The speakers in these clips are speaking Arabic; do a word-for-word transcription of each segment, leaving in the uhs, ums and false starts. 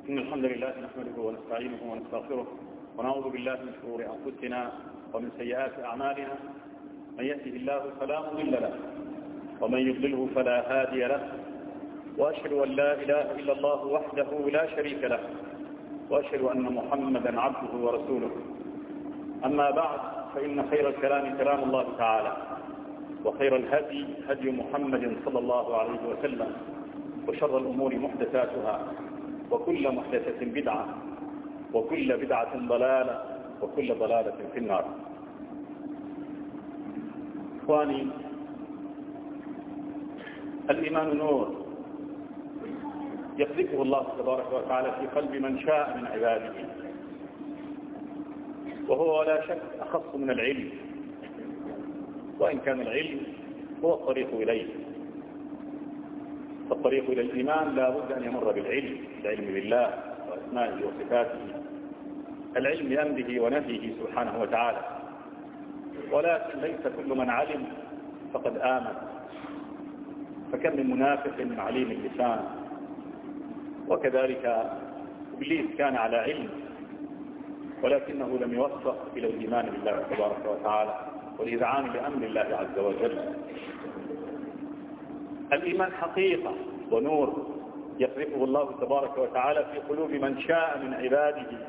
إن الحمد لله نحمده ونستعينه ونستغفره ونعوذ بالله من شرور أنفسنا ومن سيئات أعمالنا. من يهده الله فلا مضل له ومن يضلله فلا هادي له، وأشهد أن لا إله إلا الله وحده لا شريك له، وأشهد أن محمدا عبده ورسوله. أما بعد، فإن خير الكلام كلام الله تعالى، وخير الهدي هدي محمد صلى الله عليه وسلم، وشر الأمور محدثاتها، وكل محدثة بدعة، وكل بدعة ضلالة، وكل ضلالة في النار. إخواني، الإيمان نور يقذفه الله تبارك وتعالى في قلب من شاء من عباده، وهو ولا شك أخص من العلم، وإن كان العلم هو الطريق إليه. فالطريق إلى الإيمان لا بد أن يمر بالعلم، العلم بالله وأسمائه وصفاته، العلم بأمره ونهيه سبحانه وتعالى. ولكن ليس كل من علم فقد آمن، فكم من منافق عليم اللسان. وكذلك إبليس كان على علم ولكنه لم يوفق إلى الإيمان بالله تبارك وتعالى والإذعان لأمر الله عز وجل. الإيمان حقيقة ونور يقذفه الله تبارك وتعالى في قلوب من شاء من عباده،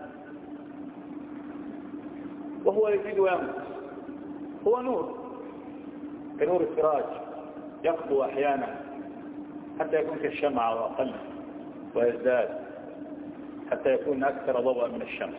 وهو يزيد وينقص. هو نور كنور السراج، يقضو أحيانا حتى يكون كالشمعة وأقل، ويزداد حتى يكون أكثر ضوءا من الشمس.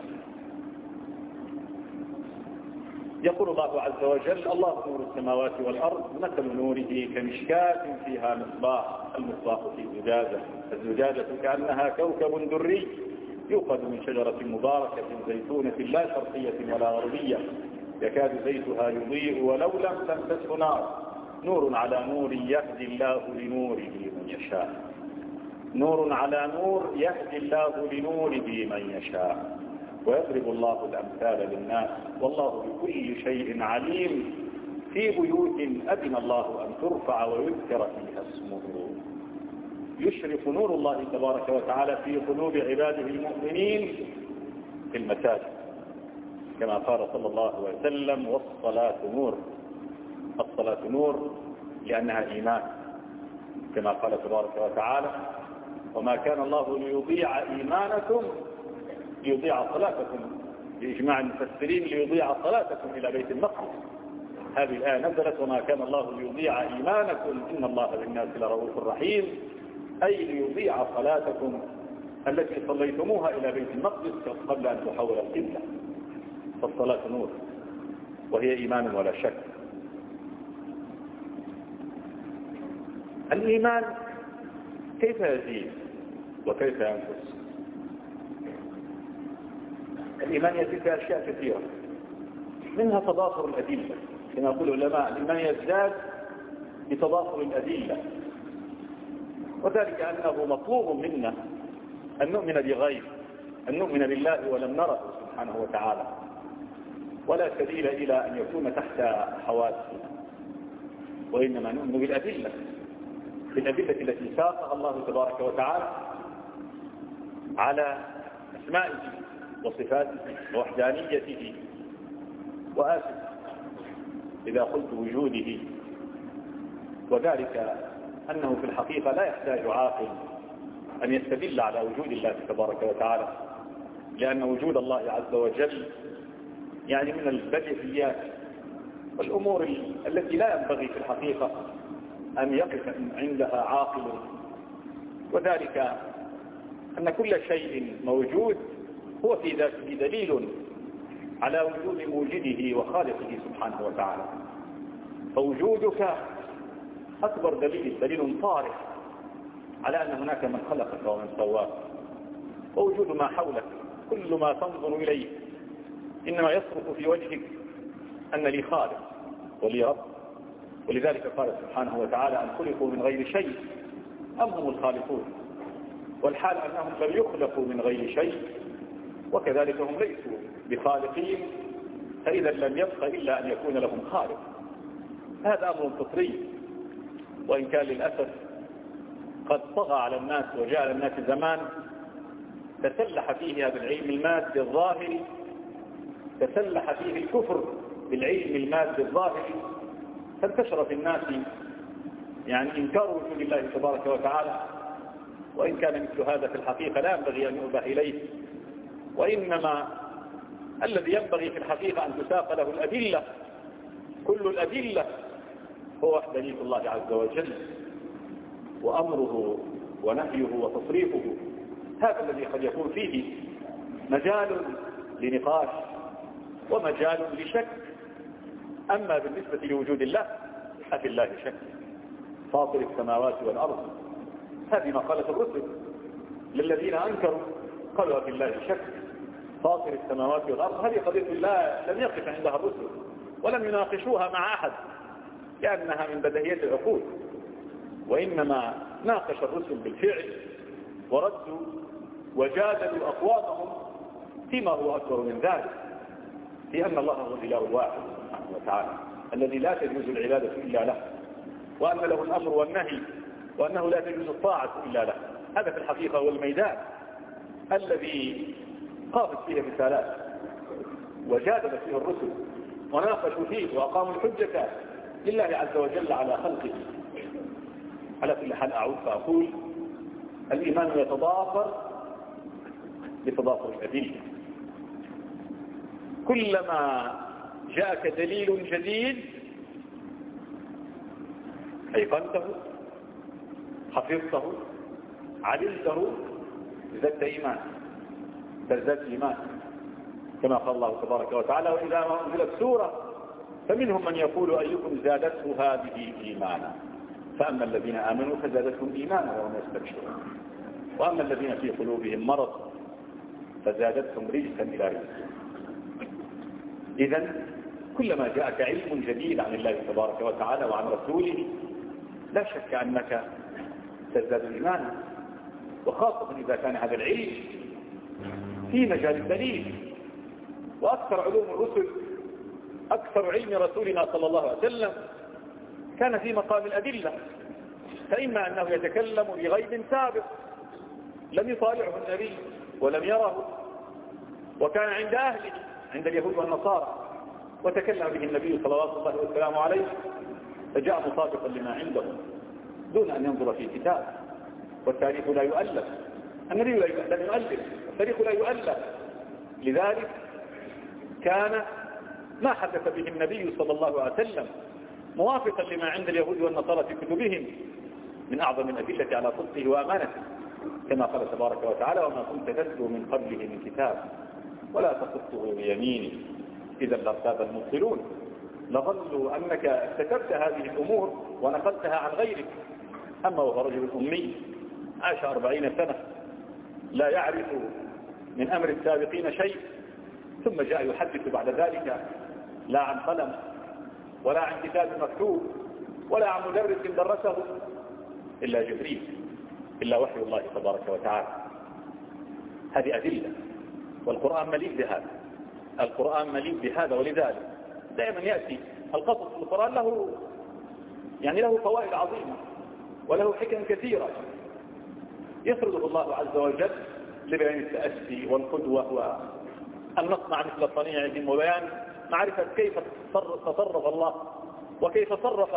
يقول الله عز وجل: الله نور السماوات والأرض، مثل نوره كمشكاة فيها مصباح، المصباح في زجاجة، الزجاجة كأنها كوكب دري يوقد من شجرة مباركة زيتونة لا شرقية ولا غربية، يكاد زيتها يضيء ولو لم تمسسه نار، نور على نور يهدي الله لنوره من يشاء. نور على نور يهدي الله لنوره من يشاء، ويضرب الله الأمثال للناس، والله بكل شيء عليم. في بيوت أذن الله أن ترفع ويذكر فيها اسمه، يشرف نور الله تبارك وتعالى في قلوب عباده المؤمنين في المساجد، كما قال صلى الله عليه وسلم: والصلاة نور. الصلاة نور لأنها إيمان، كما قال تبارك وتعالى: وما كان الله ليضيع إيمانكم ليضيع صلاتكم، بإجماع المفسرين ليضيع صلاتكم إلى بيت المقدس. هذه الآية نزلت: وما كان الله ليضيع إيمانكم إن الله بالناس لرؤوف رحيم، أي ليضيع صلاتكم التي صليتموها إلى بيت المقدس قبل أن تحول القبلة. فالصلاة نور وهي إيمان ولا شك. الإيمان كيف يزيد وكيف ينقص؟ الإيمان يزيد في أشياء كثيرة، منها تضافر الأدلة، كما يقول العلماء: الإيمان يزداد بتضافر الأدلة، وذلك أنه مطلوب منا أن نؤمن بغيب، أن نؤمن بالله ولم نره سبحانه وتعالى، ولا سبيل إلى أن يكون تحت حواسنا، وإنما نؤمن بالأدلة، بالأدلة التي ساقها الله تبارك وتعالى على أسمائه وصفاته ووحدانيته. وآسف إذا قلت وجوده، وذلك أنه في الحقيقة لا يحتاج عاقل أن يستدل على وجود الله تبارك وتعالى، لأن وجود الله عز وجل يعني من البديهيات والأمور التي لا ينبغي في الحقيقة أن يقف عندها عاقل، وذلك أن كل شيء موجود هو في ذاته دليل على وجود موجده وخالقه سبحانه وتعالى. فوجودك أكبر دليل، دليل صارح على أن هناك من خلقك ومن سواك. ووجود ما حولك، كل ما تنظر إليه إنما يصرف في وجهك أن لي خالق ولي رب. ولذلك قال سبحانه وتعالى: أن خلقوا من غير شيء أم هم الخالقون، والحال أنهم لم يخلقوا من غير شيء، وكذلك هم ليسوا بخالقين، فإذا لم يبق إلا أن يكون لهم خالق. هذا أمر فطري، وإن كان للأسف قد طغى على الناس، وجاء للناس زمان تسلح فيه هذا العلم المادي الظاهري، تسلح فيه الكفر بالعلم المادي الظاهري، فانتشر في الناس يعني إنكار وجود الله تبارك وتعالى، وإن كان مثل هذا في الحقيقة لا ينبغي أن يؤبه إليه، وإنما الذي ينبغي في الحقيقة أن تساق له الأدلة، كل الأدلة، هو وحدانية الله عز وجل وأمره ونهيه وتصريفه. هذا الذي قد يكون فيه مجال لنقاش ومجال لشك. أما بالنسبة لوجود الله ففي الله شك، فاطر السماوات والأرض، هذه مقالة الرسل للذين أنكروا، قالوا في الله شك فاطر السماوات والأرض. هذه قضية الله لم يقف عندها الرسل ولم يناقشوها مع أحد لأنها من بديهيات العقول، وإنما ناقش الرسل بالفعل وردوا وجادلوا أقوامهم فيما هو أكبر من ذلك، في أن الله هو الإله الواحد سبحانه وتعالى الذي لا تجوز العبادة إلا له، وأن له الأمر والنهي، وأنه لا تجوز الطاعة إلا له. هذا في الحقيقة هو الميدان الذي قامت فيه الرسالات وجادل فيه الرسل وناقشوا فيه وأقاموا الحجة لله عز وجل على خلقه. على كل حال أعود فأقول الإيمان يتضافر بتضافر الأدلة. كلما جاءك دليل جديد أيقنته، حفظته، علمته، زدت إيمان، تزداد إيمان، كما قال الله تبارك وتعالى: وإذا ما أنزلت سورة فمنهم من يقول أيكم زادته هذه إيمانا، فأما الذين آمنوا فزادتهم إيمانا وهم يستبشرون، وأما الذين في قلوبهم مرض فزادتهم رجسا إلى رجسهم. إذن كلما جاءك علم جديد عن الله تبارك وتعالى وعن رسوله لا شك أنك تزداد إيمانا، وخاصة إذا كان هذا العلم في مجال الدليل. وأكثر علوم الرسل، أكثر علم رسولنا صلى الله عليه وسلم كان في مقام الأدلة، فإما أنه يتكلم بغيب سابق لم يطالعه النبي ولم يره، وكان عند أهله عند اليهود والنصارى وتكلم به النبي صلوات الله والسلام عليه، فجاء مصادقا لما عنده دون أن ينظر في كتاب. والتاريخ لا يؤلف، النبي لم يؤلف، التاريخ لا يؤلف. لذلك كان ما حدث به النبي صلى الله عليه وسلم موافقا لما عند اليهود والنصارى في كتبهم من أعظم الأدلة على صدقه وأمانته، كما قال تبارك وتعالى: وما كنت تتلو من قبله من كتاب ولا تخطه بيمينه إذا لارتاب المبطلون، لظنوا أنك كتبت هذه الأمور ونقلتها عن غيرك. أما وهو رجل أمي عاش أربعين سنة لا يعرف من أمر السابقين شيء، ثم جاء يحدث بعد ذلك لا عن قلم ولا عن كتاب مكتوب ولا عن مدرس درسه إلا جبريل، إلا وحي الله تبارك وتعالى. هذه أدلة، والقرآن مليء بهذا، القرآن مليء بهذا. ولذلك دائما يأتي القصص في القرآن له يعني له فوائد عظيمة وله حكم كثيرة يسرده الله عز وجل لبيان التأسي والقدوة وأن نصنع مثل صنيعهم، وبيان معرفة كيف تصرف الله وكيف صرف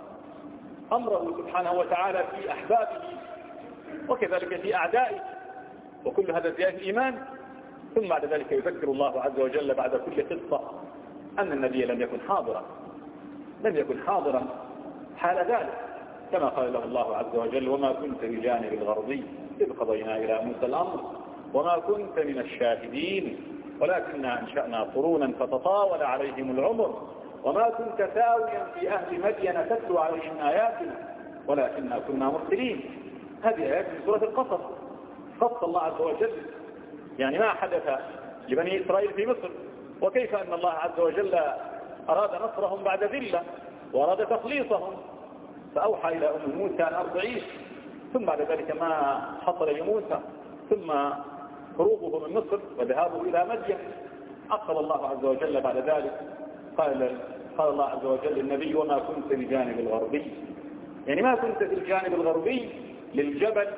أمره سبحانه وتعالى في أحبابه وكذلك في أعدائه، وكل هذا زيادة الإيمان. ثم بعد ذلك يذكر الله عز وجل بعد كل قصة أن النبي لم يكن حاضرا لم يكن حاضرا حال ذلك، كما قال له الله عز وجل: وما كنت بجانب الغربي إذ قضينا إلى موسى الأمر وما كنت من الشاهدين ولكننا أنشأنا قرونا فتطاول عليهم العمر وما كنت ثاويا في أهل مدين تتلو عليهم آياتنا ولكننا كنا مرسلين. هذه آيات من سورة القصص، خص الله عز وجل يعني ما حدث لبني إسرائيل في مصر، وكيف أن الله عز وجل أراد نصرهم بعد ذلة وأراد تخليصهم، فأوحى إلى أم موسى أن أرضعيه، ثم بعد ذلك ما حصل لموسى ثم خروجه من مصر وذهابه إلى مدين، أقل الله عز وجل بعد ذلك قال قال الله عز وجل للنبي: وما كنت بجانب الغربي، يعني ما كنت في الجانب الغربي للجبل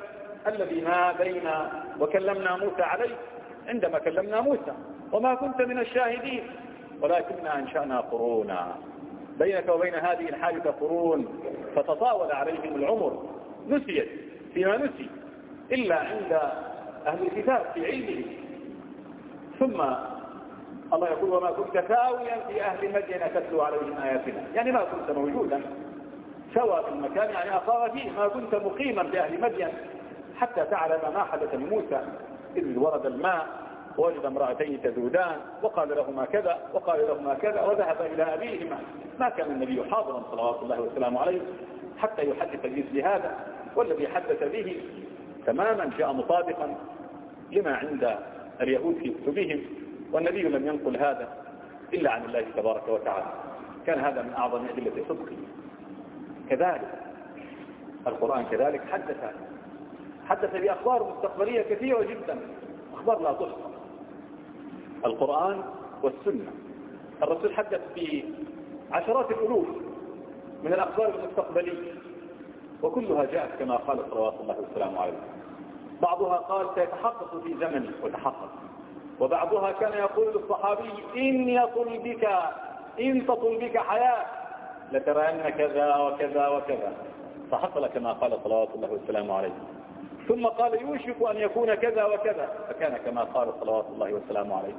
الذي ما بين وكلمنا موسى عليه عندما كلمنا موسى وما كنت من الشاهدين ولكننا أنشأنا قرونا بينك وبين هذه الحادثة قرون فتطاول عليهم العمر نسيت فيما نسي إلا عند أهل الكتاب في علمه. ثم الله يقول وما كنت ثاويا في أهل مدين تتلو عليهم آياتنا، يعني ما كنت موجودا سوى في المكان، يعني أقام فيه، ما كنت مقيما في أهل مدين حتى تعلم ما حدث لموسى إذ ورد الماء ووجد امرأتين تذودان وقال لهما كذا وقال لهما كذا وذهب إلى أبيهما. ما كان النبي حاضرا صلوات الله وسلامه عليه حتى يحدث بمثل هذا، والذي حدث به تماما جاء مطابقا لما عند اليهود في كتبهم، والنبي لم ينقل هذا إلا عن الله تبارك وتعالى. كان هذا من أعظم أدلة صدقه. كذلك القرآن كذلك حدث حدث بأخبار مستقبلية كثيرة جدا، أخبار لا تحصى. القرآن والسنة، الرسول حدث بعشرات الألوف من الأخبار المستقبلية، وكلها جاءت كما قال صلوات الله والسلام عليه. بعضها قال سيتحقق في زمني وتحقق، وبعضها كان يقول للصحابي إن يطل بك إن تطل بك حياة لترين كذا وكذا وكذا، فحصل كما قال صلوات الله والسلام عليه. ثم قال يوشك أن يكون كذا وكذا، فكان كما قال صلوات الله والسلام عليه.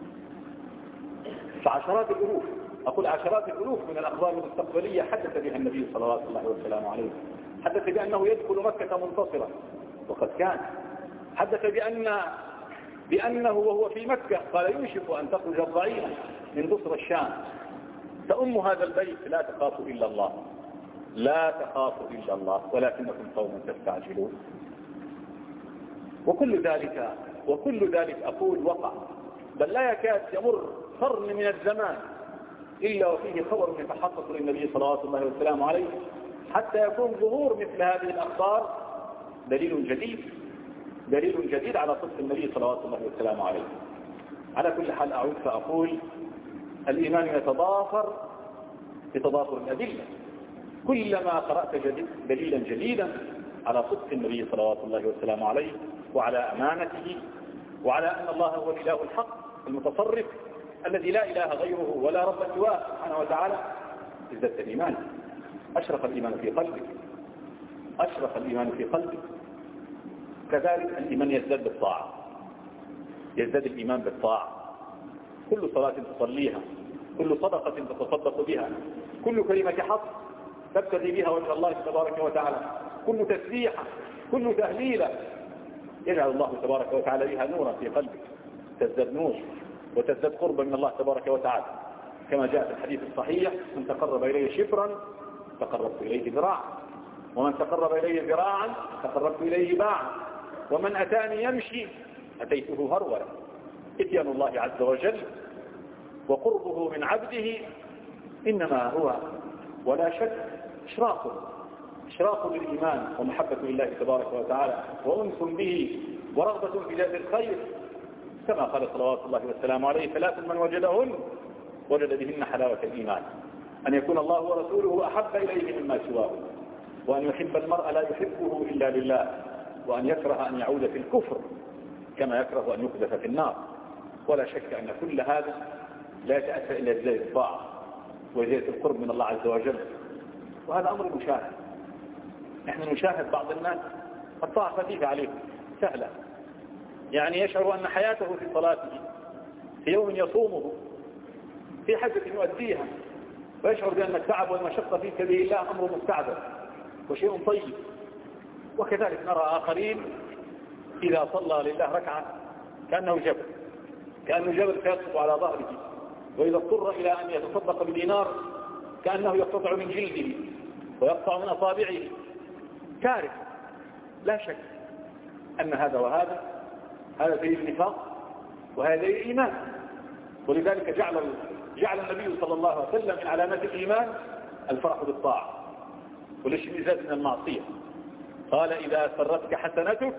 فعشرات الألوف، أقول عشرات الألوف من الأخبار المستقبلية حدث بها النبي صلوات الله والسلام عليه. حدث بأنه يدخل مكة منتصرا وقد كان، حدث بأن بأنه وهو في مكة قال يوشك أن تخرج الضعينة من بصر الشام تأم هذا البيت لا تخاف إلا الله لا تخاف إلا الله ولكنكم قوم تستعجلون. وكل ذلك وكل ذلك أقول وقع، بل لا يكاد يمر قرن من الزمان إلا وفيه خبر يتحقق للنبي صلوات الله والسلام عليه، حتى يكون ظهور مثل هذه الأخبار دليل جديد دليل جديد على صدق النبي صلوات الله والسلام عليه. على كل حال أعود فأقول الإيمان يتضافر بتضافر الأدلة. كلما قرأت جديد دليلا جديدا على صدق النبي صلوات الله والسلام عليه وعلى أمانته وعلى أن الله هو الإله الحق المتصرف الذي لا إله غيره ولا رب سواه سبحانه وتعالى، ازددت الإيمان، أشرف الإيمان في قلبك أشرف الإيمان في قلبك. كذلك الإيمان يزداد بالطاعة، يزداد الإيمان بالطاعة. كل صلاة تصليها، كل صدقة تتصدق بها، كل كلمة حق تبتغي بها وجه الله تبارك وتعالى، كل تسبيحة، كل تهليلة يجعل الله تبارك وتعالى بها نورا في قلبك، تزداد نور وتزداد قربا من الله تبارك وتعالى، كما جاء في الحديث الصحيح من تقرب إليه شبرا تقربت إليه ذراعا، ومن تقرب إليه ذراعا تقربت إليه باعا، ومن أتاني يمشي أتيته هرولا. إتيان الله عز وجل وقربه من عبده إنما هو ولا شك إشراق إشراق للإيمان ومحبة لله تبارك وتعالى وأنس به ورغبة في ذات الخير، كما قال صلوات الله والسلام عليه ثلاث من وجدهن وجد بهن حلاوة الإيمان: أن يكون الله ورسوله أحب إليه مما سواه، وأن يحب المرء لا يحبه إلا لله، وأن يكره أن يعود في الكفر كما يكره أن يقذف في النار. ولا شك أن كل هذا لا يتأتى إلا بزيادة الطاعة وزيادة القرب من الله عز وجل، وهذا أمر مشاهد. نحن نشاهد بعض الناس الطاعة خفيفة عليه سهلة، يعني يشعر أن حياته في صلاته، في يوم يصومه، في حاجة يؤديها، ويشعر بأن التعب والمشقة في سبيل الله أمر مستعذر وشيء طيب. وكذلك نرى آخرين إذا صلى لله ركعة كأنه جبل كأنه جبل يسقط على ظهره، وإذا اضطر إلى أن يتصدق بدينار كأنه يقتطع من جلده ويقطع من أصابعه. كارثة. لا شك أن هذا وهذا هذا دليل النفاق وهذا دليل الإيمان. ولذلك جعل جعل النبي صلى الله عليه وسلم من علامات الإيمان الفرح بالطاعة والاشمئزاز من المعصية. قال: إذا سرتك حسنتك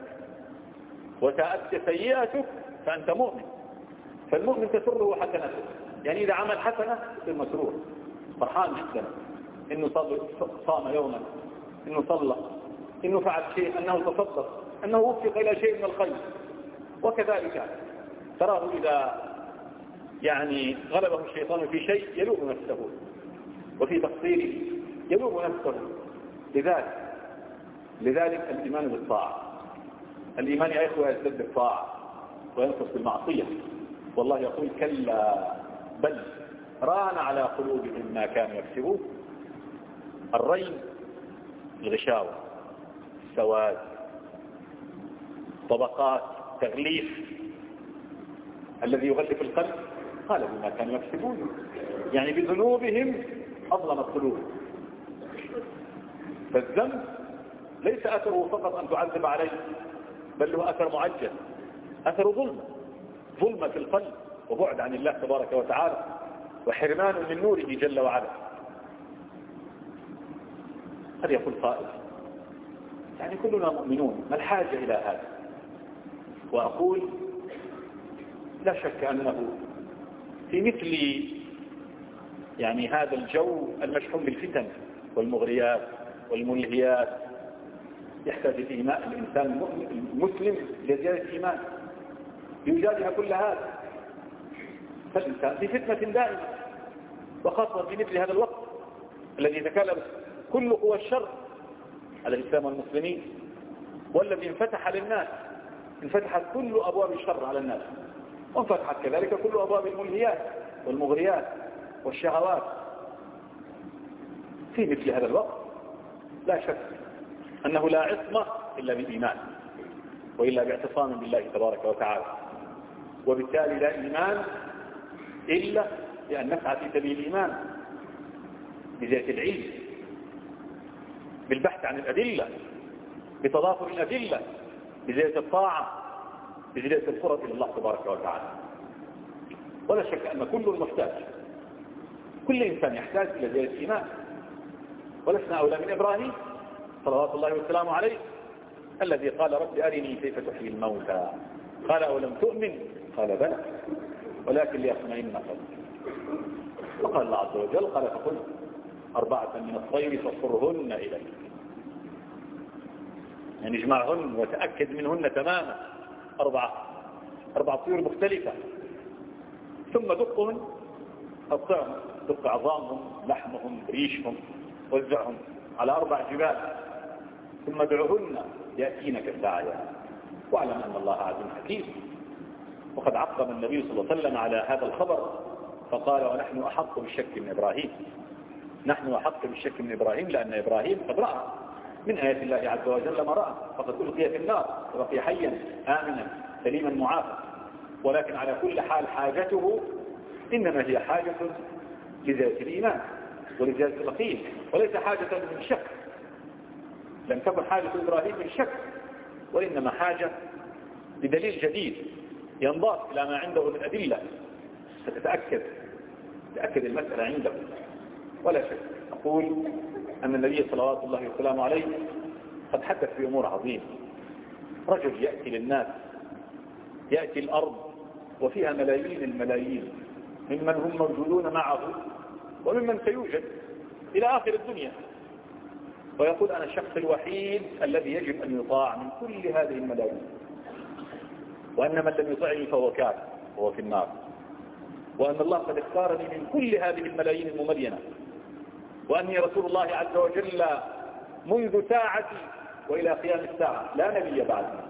وساءتك سيئتك فأنت مؤمن. فالمؤمن تسره حسنته، يعني إذا عمل حسنة يصير مسرور فرحان جدا إنه صام يوما، إنه صلى، إنه فعل شيء، أنه تصدق، أنه وفق إلى شيء من الخير، وكذلك تراه إذا يعني غلبه الشيطان في شيء يلوم نفسه، وفي تقصيره يلوم نفسه. لذلك لذلك الإيمان بالطاعة، الإيمان يا إخوة يزداد بالطاعة وينقص بالمعصية. والله يقول كلا بل ران على قلوبهم ما كانوا يكسبون. الرين الغشاوة، السواد، طبقات، تغليف الذي يغلف القلب. قال بما كانوا يكسبون، يعني بذنوبهم أظلم القلوب. فالذنب ليس أثره فقط أن تعذب عليه، بل له أثر معجل، أثر ظلم، ظلم في القلب وبعد عن الله تبارك وتعالى وحرمان من نوره جل وعلا. هل يقول قائل يعني كلنا مؤمنون، ما الحاجة إلى هذا؟ وأقول لا شك أنه في مثل يعني هذا الجو المشحون بالفتن والمغريات والملهيات يحتاج الإيمان الإنسان المسلم لزيادة إيمان يجادها كل هذا. فالإنسان في فتنة دائمة، وخاصة في مثل هذا الوقت الذي يتكلم كل قوى الشر على الإسلام والمسلمين، والذي انفتح للناس، انفتحت كل أبواب الشر على الناس، وانفتحت كذلك كل أبواب الملهيات والمغريات والشهوات. في مثل هذا الوقت لا شك أنه لا عصمة إلا بالإيمان، وإلا باعتصام بالله تبارك وتعالى. وبالتالي لا إيمان إلا بأن نسعى في سبيل الإيمان بزيادة العلم، بالبحث عن الأدلة، بتضافر الأدلة، بزيادة الطاعة، بزيادة الفرص إلى الله تبارك وتعالى. ولا شك أن كل محتاج، كل إنسان يحتاج إلى زيادة إيمان. ولسنا أولى من إبراهيم صلوات الله والسلام عليه الذي قال رب أرني كيف تحيي الموتى، قال أولم تؤمن؟ قال بلى ولكن ليطمئن قلبي. وقال الله عز وجل قال فخذ أربعة من الطير فصرهن إليك، يعني اجمعهن وتأكد منهن تماما، أربعة أربعة طيور مختلفة، ثم دقهن، قطعهم، دق عظامهم، لحمهم، ريشهم، وزعهم على أربع جبال، ثم ادعهن يأتينك سعيا، واعلم أن الله عزيز حكيم. وقد عقب النبي صلى الله عليه وسلم على هذا الخبر فقال ونحن أحق بالشك من إبراهيم، نحن أحق بالشك من إبراهيم، لأن إبراهيم قد رأى من آيات الله عز وجل ما رأى، فقد ألقي في النار وبقي حيا آمنا سليما معافى. ولكن على كل حال حاجته إنما هي حاجة لزيادة الإيمان ولزيادة اليقين، وليس حاجة من شك. لم تكن حاجة إبراهيم من شك، وإنما حاجة بدليل جديد ينضاف إلى ما عنده من أدلة فتتأكد تأكد المسألة عنده. ولا شك أقول أن النبي صلوات الله وسلامه عليه قد حدث في أمور عظيمة. رجل يأتي للناس، يأتي الأرض وفيها ملايين الملايين ممن هم موجودون معه وممن سيوجد إلى آخر الدنيا، ويقول أنا الشخص الوحيد الذي يجب أن يطاع من كل هذه الملايين، وأن من لم يطعني فهو كافر وهو في النار، وأن الله قد اختارني من كل هذه الملايين المملينة، وأني رسول الله عز وجل منذ ساعتي وإلى قيام الساعة لا نبي بعدي،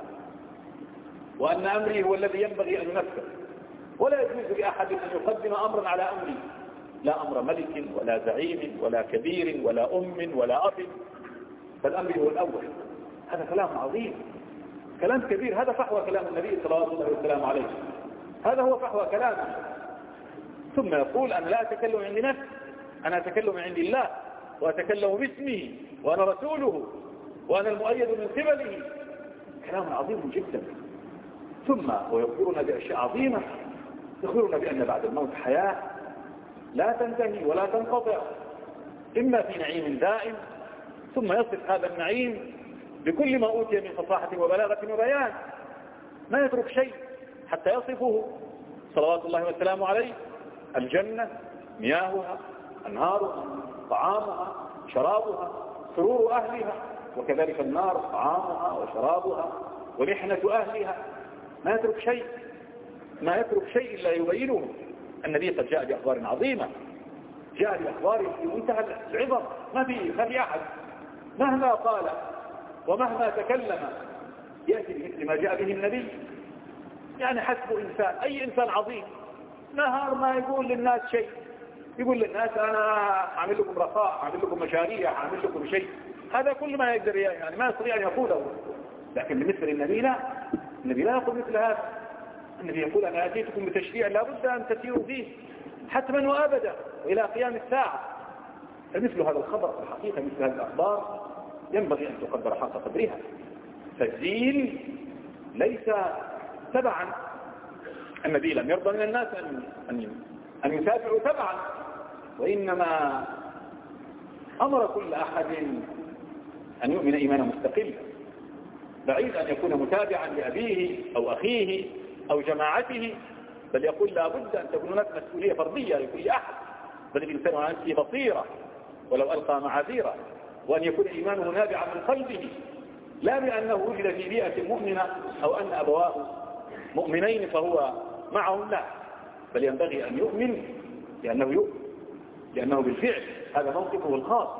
وأن أمري هو الذي ينبغي أن ينفذ، ولا يجوز لأحد أن يقدم أمرا على أمري، لا أمر ملك ولا زعيم ولا كبير ولا أم ولا أب، فالأمر هو الأول. هذا كلام عظيم، كلام كبير، هذا فحوى كلام النبي صلى الله عليه وسلم عليه، هذا هو فحوى كلامه. ثم يقول أنا لا أتكلم عند نفسي، أنا أتكلم عند الله، وأتكلم باسمه، وأنا رسوله، وأنا المؤيد من قبله. كلام عظيم جدا. ثم ويخبرنا بأشياء عظيمة، يخبرنا بأن بعد الموت حياة لا تنتهي ولا تنقطع، إما في نعيم دائم، ثم يصف هذا النعيم بكل ما أوتي من فصاحة وبلاغة وبيان، ما يترك شيء حتى يصفه صلوات الله وسلامه عليه. الجنة مياهها، أنهارها، طعامها، شرابها، سرور أهلها، وكذلك النار طعامها وشرابها ومحنة أهلها، ما يترك شيء ما يترك شيء إلا يبينه. النبي قد جاء بأخبار عظيمة، جاء بأخبار في منتهى العظم، ما في ما في أحد مهما قال ومهما تكلم يأتي بمثل ما جاء به النبي. يعني حسب إنسان، أي إنسان عظيم نهار ما يقول للناس شيء، يقول للناس أنا أعمل لكم رخاء، أعمل لكم مشاريع، أعمل لكم شيء، هذا كل ما يقدر يعني ما يستطيع أن يقوله. لكن بالنسبة للنبي لا، النبي لا يقول مثل هذا. النبي يقول أنا أتيتكم بتشريع لا بد أن تسيروا فيه حتما وأبدا وإلى قيام الساعة. فمثل هذا الخبر في الحقيقة، مثل هذه الأخبار ينبغي أن تقدر حق قدرها. فالدين ليس تبعا، النبي لم يرضى من الناس أن أن أن يتابعوا تبعا، وإنما أمر كل أحد أن يؤمن إيمانا مستقلا، بعيد أن يكون متابعا لأبيه أو أخيه أو جماعته، بل يقول لا بد أن تكون هناك مسؤولية فردية لكل أحد، بل الإنسان على نفسه بصيرة ولو ألقى معاذيره، وأن يكون إيمانه نابعا من قلبه، لا بأنه وجد في بيئة مؤمنة أو أن أبواه مؤمنين فهو معهم، لا، بل ينبغي أن يؤمن لأنه يؤمن، لأنه بالفعل هذا موقفه الخاص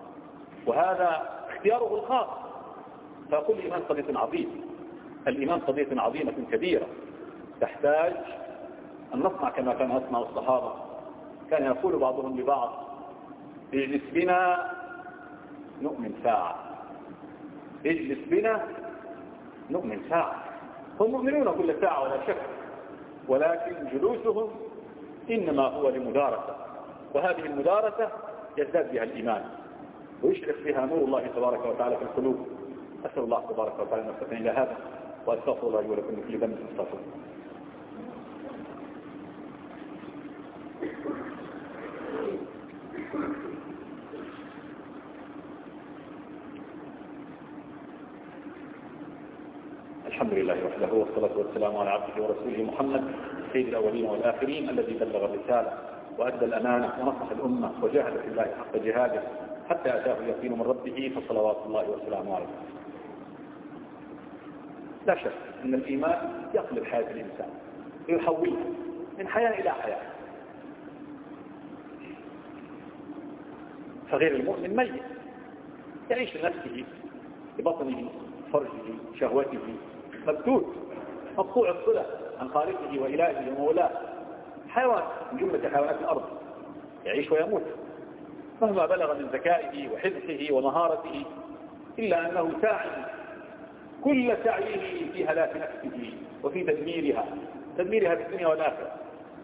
وهذا اختياره الخاص. فأقول الإيمان قضية عظيمة، الإيمان قضية عظيمة كبيرة تحتاج أن نصنع كما كان يصنع الصحابة. كان يقول بعضهم لبعض اجلس بنا نؤمن ساعة، اجلس بنا نؤمن ساعة. هم مؤمنون كل ساعة ولا شك، ولكن جلوسهم إنما هو لمدارسة، وهذه المدارسة يزداد بها الإيمان ويشرق بها نور الله تبارك وتعالى في القلوب. أسأل الله تبارك وتعالى أن يستطيع إلى هذا، وأستغفر الله ولكم من كل ذنب فاستغفروه. الحمد لله وحده، والصلاة والسلام على عبده ورسوله محمد سيد الأولين والآخرين، الذي بلغ الرسالة وأدى الأمانة ونصح الأمة وجاهد في الله حق جهاده حتى أتاه اليقين من ربه، فصلوات الله وسلامه عليه. لا شك أن الإيمان يقلب حياة الإنسان ويحولها من حياة إلى حياة. فغير المؤمن ميت يعيش لنفسه ببطنه فرجه شهوته، مبتوت مقطوع الصلة عن خالقه وإلهه ومولاه، حيوان من جملة حيوانات الأرض يعيش ويموت مهما بلغ من ذكائه وحذقه ومهارته، إلا أنه ساعي كل سعيه في هلاك نفسه وفي تدميرها تدميرها في الدنيا والآخرة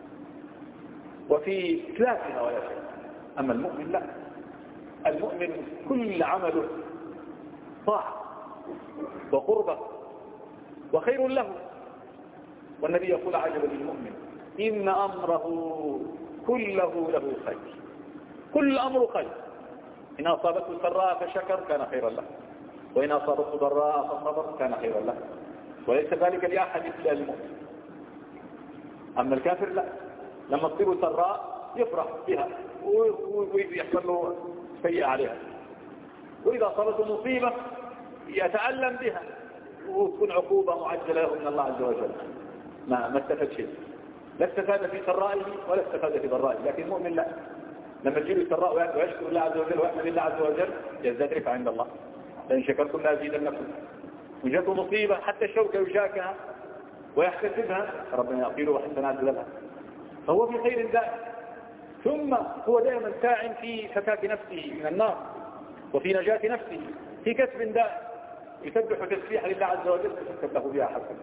وفي إتلافها ولا شيء. أما المؤمن لا، المؤمن كل عمله طاعة وقربة وخير له. والنبي يقول عجبا للمؤمن إن أمره كله له خير، كل أمر خير، إن أصابته سراء فشكر كان خيرا له، وإن أصابته ضراء فصبر كان خيرا له، وليس ذلك لأحد إلا المؤمن. أما الكافر لا، لما تصيبه سراء يفرح بها ويحصل له سيئة عليها، وإذا أصابته مصيبة يتألم بها وتكون عقوبة معجلة له من الله عز وجل. ما ما استفاد شيء، لا استفاد في سرائه ولا استفاد في ضرائه. لكن المؤمن لا، لما تجيله السراء ويشكر الله عز وجل ويحمد الله عز وجل يزداد رفعة عند الله، لأن شكرتم لأزيدنكم. وجاءته مصيبة حتى الشوكة يشاكها ويحتسبها، ربنا يغفر وحسنات لها، فهو في خير دائم. ثم هو دائما ساع في فكاك نفسه من النار وفي نجاة نفسه، في كسب دائم يسبح تسبيح لله عز وجل يكتب له بها حسنة،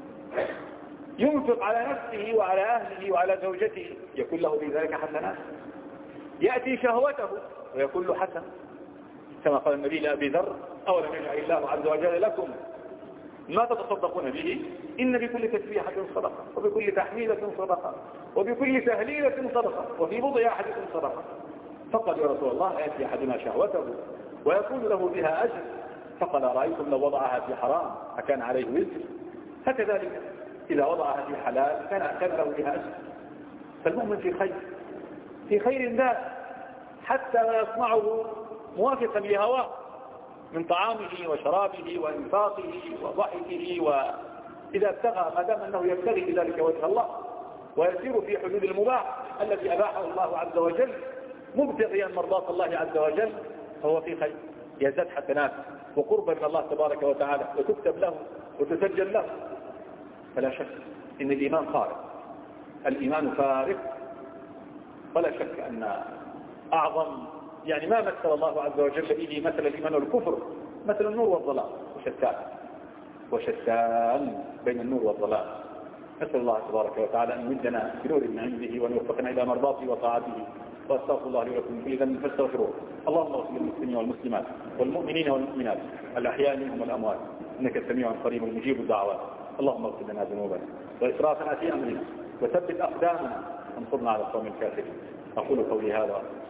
ينفق على نفسه وعلى أهله وعلى زوجته يكون له بذلك حسنات، يأتي شهوته ويكون له حسن، كما قال النبي لأبي ذر أولم يجعل الله عز وجل لكم ما تتصدقون به إن بكل تسبيحة صدقة، وبكل تحميلة صدقة، وبكل تهليلة صدقة، وفي بضع أحدكم صدقة. فقال يا رسول الله يأتي أحدنا شهوته ويكون له بها أجر، فقال رأيتم لو وضعها في حرام أكان عليه وزر؟ فكذلك إذا وضعها في حلال كان كان له بها أجر. فالمؤمن في خير، في خير ذات، حتى ما يصنعه موافقا لهواه، من طعامه وشرابه وإنفاقه وضحكه، وإذا ابتغى ما دام أنه يبتغي بذلك وجه الله ويسير في حدود المباح التي أباحه الله عز وجل مبتغيا مرضاة الله عز وجل فهو في خير، يزداد حسنات وقربا من الله تبارك وتعالى وتكتب له وتسجل له. فلا شك إن الإيمان فارق، الإيمان فارق، ولا شك أن أعظم يعني ما مثل الله عز وجل به مثل الإيمان والكفر مثل النور والظلام، وشتان وشتان بين النور والظلام. نسأل الله تبارك وتعالى أن يمدنا بنور من عنده وأن يوفقنا إلى مرضاته وطاعته. واستغفر الله لي ولكم في ذنب فاستغفروه. اللهم اغفر للمسلمين والمسلمات والمؤمنين والمؤمنات الأحياء منهم والأموات إنك سميع قريب مجيب الدعوات. اللهم اغفر لنا ذنوبنا وإسرافنا في أمرنا وثبت أقدامنا وانصرنا على القوم الكافرين. أقول قولي هذا